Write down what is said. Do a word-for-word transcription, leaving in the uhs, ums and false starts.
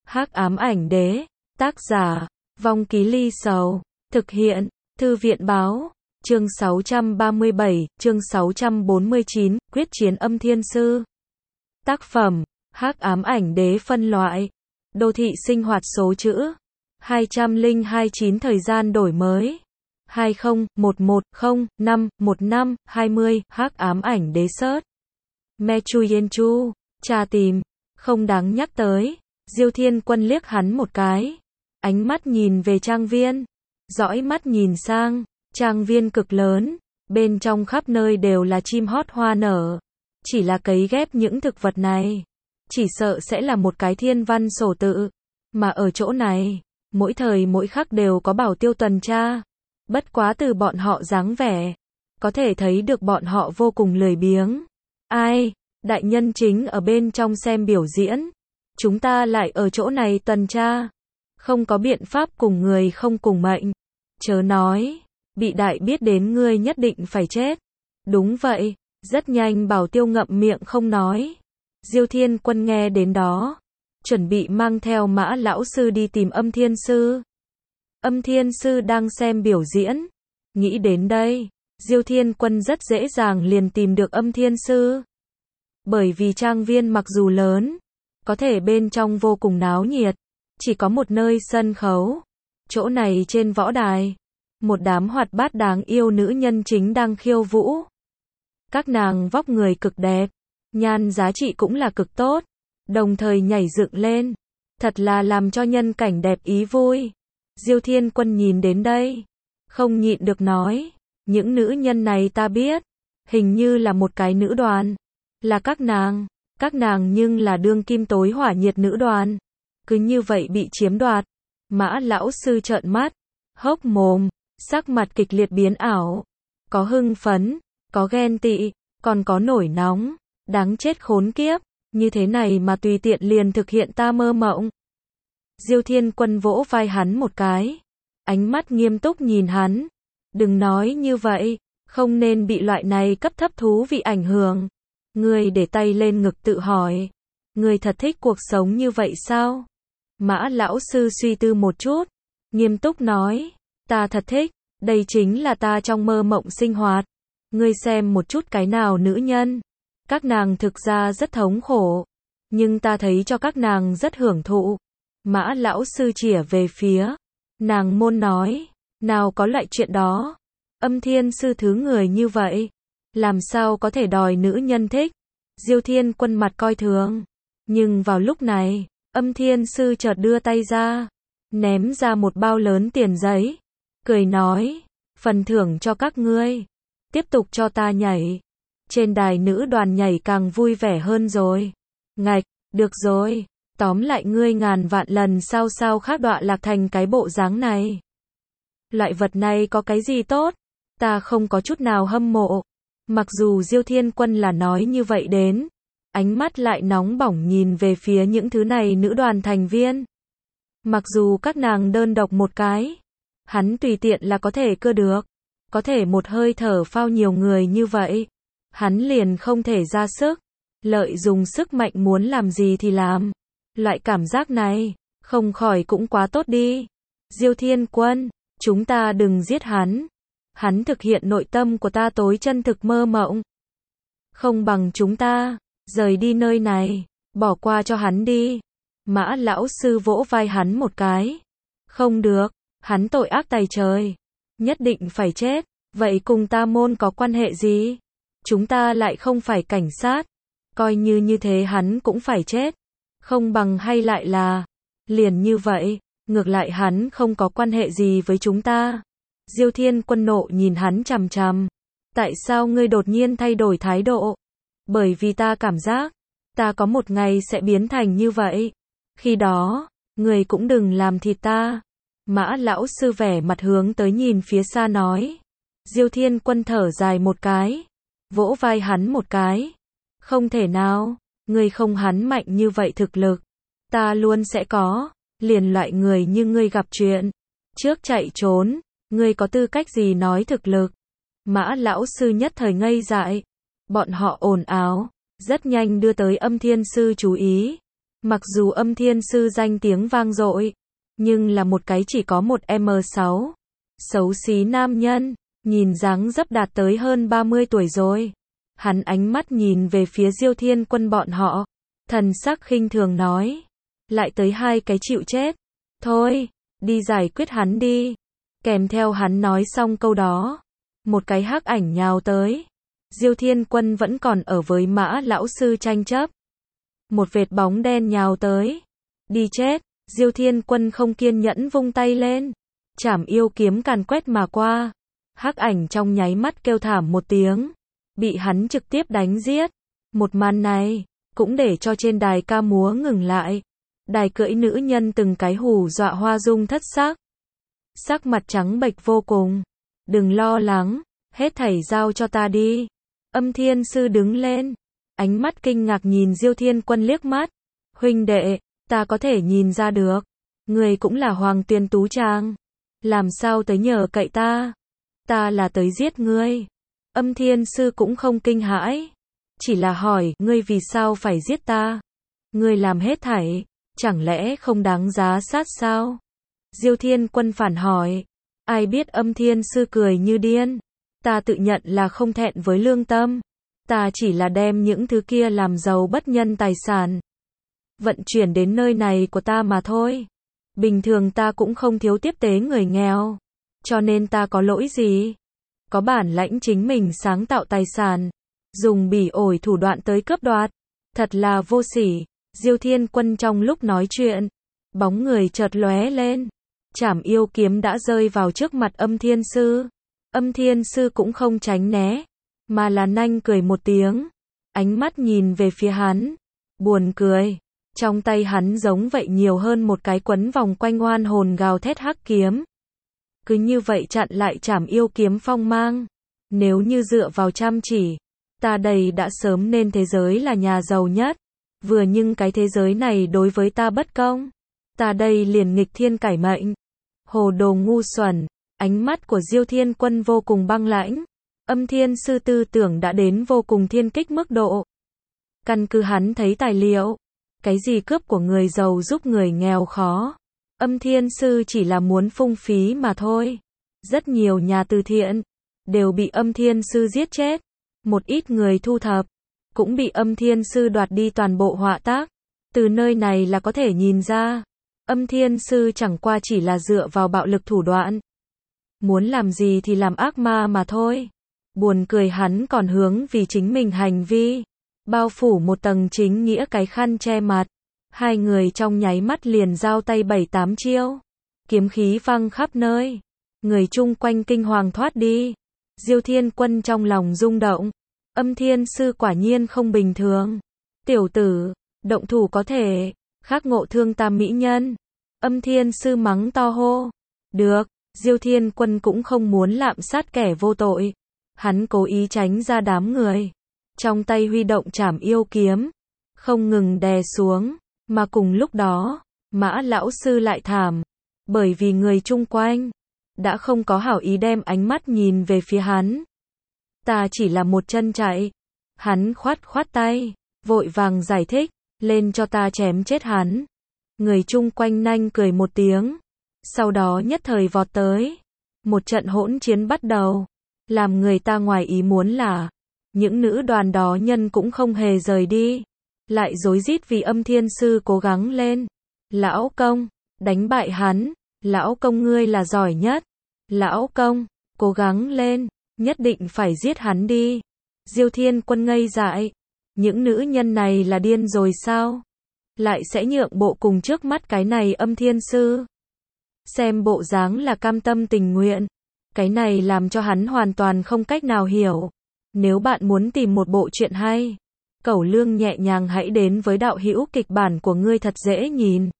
Hắc ám ảnh đế, tác giả, Vong Ký Ly Sầu, thực hiện, Thư viện báo, chương sáu trăm ba mươi bảy, chương sáu trăm bốn mươi chín, quyết chiến âm thiên sư. Tác phẩm, Hắc ám ảnh đế phân loại, đô thị sinh hoạt số chữ, hai trăm lẻ hai chín thời gian đổi mới, hai không một một không năm một năm hai mươi, Hắc ám ảnh đế sớt. Mechuyenchu, tra tìm, không đáng nhắc tới. Diêu Thiên Quân liếc hắn một cái, ánh mắt nhìn về trang viên, dõi mắt nhìn sang, trang viên cực lớn, bên trong khắp nơi đều là chim hót hoa nở, chỉ là cấy ghép những thực vật này, chỉ sợ sẽ là một cái thiên văn sổ tự, mà ở chỗ này, mỗi thời mỗi khắc đều có bảo tiêu tuần tra, bất quá từ bọn họ dáng vẻ, có thể thấy được bọn họ vô cùng lười biếng. Ai, đại nhân chính ở bên trong xem biểu diễn. Chúng ta lại ở chỗ này tuần tra, không có biện pháp cùng người không cùng mệnh. Chớ nói, bị đại biết đến ngươi nhất định phải chết. Đúng vậy, rất nhanh bảo tiêu ngậm miệng không nói. Diêu Thiên Quân nghe đến đó, chuẩn bị mang theo Mã lão sư đi tìm Âm Thiên sư. Âm Thiên sư đang xem biểu diễn. Nghĩ đến đây, Diêu Thiên Quân rất dễ dàng liền tìm được Âm Thiên sư. Bởi vì trang viên mặc dù lớn, có thể bên trong vô cùng náo nhiệt, chỉ có một nơi sân khấu. Chỗ này trên võ đài, một đám hoạt bát đáng yêu nữ nhân chính đang khiêu vũ. Các nàng vóc người cực đẹp, nhan giá trị cũng là cực tốt, đồng thời nhảy dựng lên, thật là làm cho nhân cảnh đẹp ý vui. Diêu Thiên Quân nhìn đến đây, không nhịn được nói, những nữ nhân này ta biết, hình như là một cái nữ đoàn, là các nàng. Các nàng nhưng là đương kim tối hỏa nhiệt nữ đoàn, cứ như vậy bị chiếm đoạt. Mã lão sư trợn mắt, hốc mồm, sắc mặt kịch liệt biến ảo, có hưng phấn, có ghen tị, còn có nổi nóng, đáng chết khốn kiếp, như thế này mà tùy tiện liền thực hiện ta mơ mộng. Diêu Thiên Quân vỗ vai hắn một cái, ánh mắt nghiêm túc nhìn hắn, đừng nói như vậy, không nên bị loại này cấp thấp thú vị ảnh hưởng. Ngươi để tay lên ngực tự hỏi, ngươi thật thích cuộc sống như vậy sao? Mã lão sư suy tư một chút, nghiêm túc nói, ta thật thích, đây chính là ta trong mơ mộng sinh hoạt. Ngươi xem một chút cái nào nữ nhân, các nàng thực ra rất thống khổ, nhưng ta thấy cho các nàng rất hưởng thụ. Mã lão sư chĩa về phía nàng môn nói, nào có loại chuyện đó, Âm Thiên sư thứ người như vậy, làm sao có thể đòi nữ nhân thích. Diêu Thiên Quân mặt coi thường, nhưng vào lúc này, Âm Thiên sư chợt đưa tay ra, ném ra một bao lớn tiền giấy, cười nói, phần thưởng cho các ngươi, tiếp tục cho ta nhảy. Trên đài nữ đoàn nhảy càng vui vẻ hơn rồi. Ngạch, được rồi, tóm lại ngươi ngàn vạn lần sao sao khác đọa lạc thành cái bộ dáng này. Loại vật này có cái gì tốt, ta không có chút nào hâm mộ. Mặc dù Diêu Thiên Quân là nói như vậy đến, ánh mắt lại nóng bỏng nhìn về phía những thứ này nữ đoàn thành viên. Mặc dù các nàng đơn độc một cái, hắn tùy tiện là có thể cưa được, có thể một hơi thở phao nhiều người như vậy, hắn liền không thể ra sức, lợi dùng sức mạnh muốn làm gì thì làm. Loại cảm giác này, không khỏi cũng quá tốt đi. Diêu Thiên Quân, chúng ta đừng giết hắn. Hắn thực hiện nội tâm của ta tối chân thực mơ mộng. Không bằng chúng ta rời đi nơi này, bỏ qua cho hắn đi. Mã lão sư vỗ vai hắn một cái. Không được, hắn tội ác tày trời, nhất định phải chết. Vậy cùng ta môn có quan hệ gì? Chúng ta lại không phải cảnh sát, coi như như thế hắn cũng phải chết. Không bằng hay lại là, liền như vậy, ngược lại hắn không có quan hệ gì với chúng ta. Diêu Thiên Quân nộ nhìn hắn chằm chằm. Tại sao ngươi đột nhiên thay đổi thái độ? Bởi vì ta cảm giác, ta có một ngày sẽ biến thành như vậy. Khi đó, ngươi cũng đừng làm thịt ta. Mã lão sư vẻ mặt hướng tới nhìn phía xa nói. Diêu Thiên Quân thở dài một cái, vỗ vai hắn một cái. Không thể nào, ngươi không hắn mạnh như vậy thực lực. Ta luôn sẽ có, liền loại người như ngươi gặp chuyện, trước chạy trốn. Ngươi có tư cách gì nói thực lực? Mã lão sư nhất thời ngây dại. Bọn họ ồn ào, rất nhanh đưa tới Âm Thiên sư chú ý. Mặc dù Âm Thiên Sư danh tiếng vang dội, nhưng là một cái chỉ có một mét sáu, xấu xí nam nhân, nhìn dáng dấp đạt tới hơn ba mươi tuổi rồi. Hắn ánh mắt nhìn về phía Diêu Thiên Quân bọn họ, thần sắc khinh thường nói, lại tới hai cái chịu chết, thôi, đi giải quyết hắn đi. Kèm theo hắn nói xong câu đó, một cái hắc ảnh nhào tới. Diêu Thiên Quân vẫn còn ở với Mã lão sư tranh chấp. Một vệt bóng đen nhào tới. Đi chết, Diêu Thiên Quân không kiên nhẫn vung tay lên. Trảm yêu kiếm càn quét mà qua. Hắc ảnh trong nháy mắt kêu thảm một tiếng, bị hắn trực tiếp đánh giết. Một màn này cũng để cho trên đài ca múa ngừng lại. Đài cưỡi nữ nhân từng cái hù dọa hoa dung thất sắc. Sắc mặt trắng bệch vô cùng. Đừng lo lắng, hết thảy giao cho ta đi. Âm Thiên Sư đứng lên, ánh mắt kinh ngạc nhìn Diêu Thiên Quân liếc mắt. Huynh đệ, ta có thể nhìn ra được, người cũng là Hoàng Tuyền Tú Trang. Làm sao tới nhờ cậy ta? Ta là tới giết ngươi. Âm Thiên Sư cũng không kinh hãi, chỉ là hỏi, ngươi vì sao phải giết ta? Ngươi làm hết thảy, chẳng lẽ không đáng giá sát sao? Diêu Thiên Quân phản hỏi. Ai biết Âm Thiên Sư cười như điên. Ta tự nhận là không thẹn với lương tâm. Ta chỉ là đem những thứ kia làm giàu bất nhân tài sản vận chuyển đến nơi này của ta mà thôi. Bình thường ta cũng không thiếu tiếp tế người nghèo. Cho nên ta có lỗi gì? Có bản lãnh chính mình sáng tạo tài sản, dùng bỉ ổi thủ đoạn tới cướp đoạt. Thật là vô sỉ. Diêu Thiên Quân trong lúc nói chuyện, bóng người chợt lóe lên. Trảm yêu kiếm đã rơi vào trước mặt Âm Thiên Sư. Âm Thiên Sư cũng không tránh né, mà là nanh cười một tiếng, ánh mắt nhìn về phía hắn, buồn cười. Trong tay hắn giống vậy nhiều hơn một cái quấn vòng quanh oan hồn gào thét hắc kiếm. Cứ như vậy chặn lại Trảm yêu kiếm phong mang. Nếu như dựa vào chăm chỉ, ta đây đã sớm nên thế giới là nhà giàu nhất. Vừa nhưng cái thế giới này đối với ta bất công, ta đây liền nghịch thiên cải mệnh. Hồ đồ ngu xuẩn. Ánh mắt của Diêu Thiên Quân vô cùng băng lãnh. Âm Thiên Sư tư tưởng đã đến vô cùng thiên kích mức độ. Căn cứ hắn thấy tài liệu, cái gì cướp của người giàu giúp người nghèo khó, Âm Thiên Sư chỉ là muốn phung phí mà thôi. Rất nhiều nhà từ thiện đều bị Âm Thiên Sư giết chết. Một ít người thu thập cũng bị Âm Thiên Sư đoạt đi toàn bộ họa tác. Từ nơi này là có thể nhìn ra, Âm Thiên Sư chẳng qua chỉ là dựa vào bạo lực thủ đoạn, muốn làm gì thì làm ác ma mà thôi. Buồn cười hắn còn hướng vì chính mình hành vi bao phủ một tầng chính nghĩa cái khăn che mặt. Hai người trong nháy mắt liền giao tay bảy tám chiêu, kiếm khí văng khắp nơi, người chung quanh kinh hoàng thoát đi. Diêu Thiên Quân trong lòng rung động. Âm Thiên Sư quả nhiên không bình thường. Tiểu tử, động thủ có thể khắc ngộ thương tam mỹ nhân. Âm Thiên Sư mắng to hô. Được. Diêu Thiên Quân cũng không muốn lạm sát kẻ vô tội. Hắn cố ý tránh ra đám người, trong tay huy động Trảm yêu kiếm, không ngừng đè xuống. Mà cùng lúc đó, Mã lão sư lại thảm, bởi vì người chung quanh đã không có hảo ý đem ánh mắt nhìn về phía hắn. Ta chỉ là một chân chạy. Hắn khoát khoát tay, vội vàng giải thích, lên cho ta chém chết hắn. Người chung quanh nanh cười một tiếng, sau đó nhất thời vọt tới. Một trận hỗn chiến bắt đầu. Làm người ta ngoài ý muốn là những nữ đoàn đó nhân cũng không hề rời đi, lại rối rít vì Âm Thiên Sư cố gắng lên. Lão công, đánh bại hắn. Lão công ngươi là giỏi nhất. Lão công, cố gắng lên, nhất định phải giết hắn đi. Diêu Thiên Quân ngây dại. Những nữ nhân này là điên rồi sao? Lại sẽ nhượng bộ cùng trước mắt cái này Âm Thiên Sư. Xem bộ dáng là cam tâm tình nguyện. Cái này làm cho hắn hoàn toàn không cách nào hiểu. Nếu bạn muốn tìm một bộ truyện hay, cẩu lương nhẹ nhàng hãy đến với đạo hữu kịch bản của ngươi thật dễ nhìn.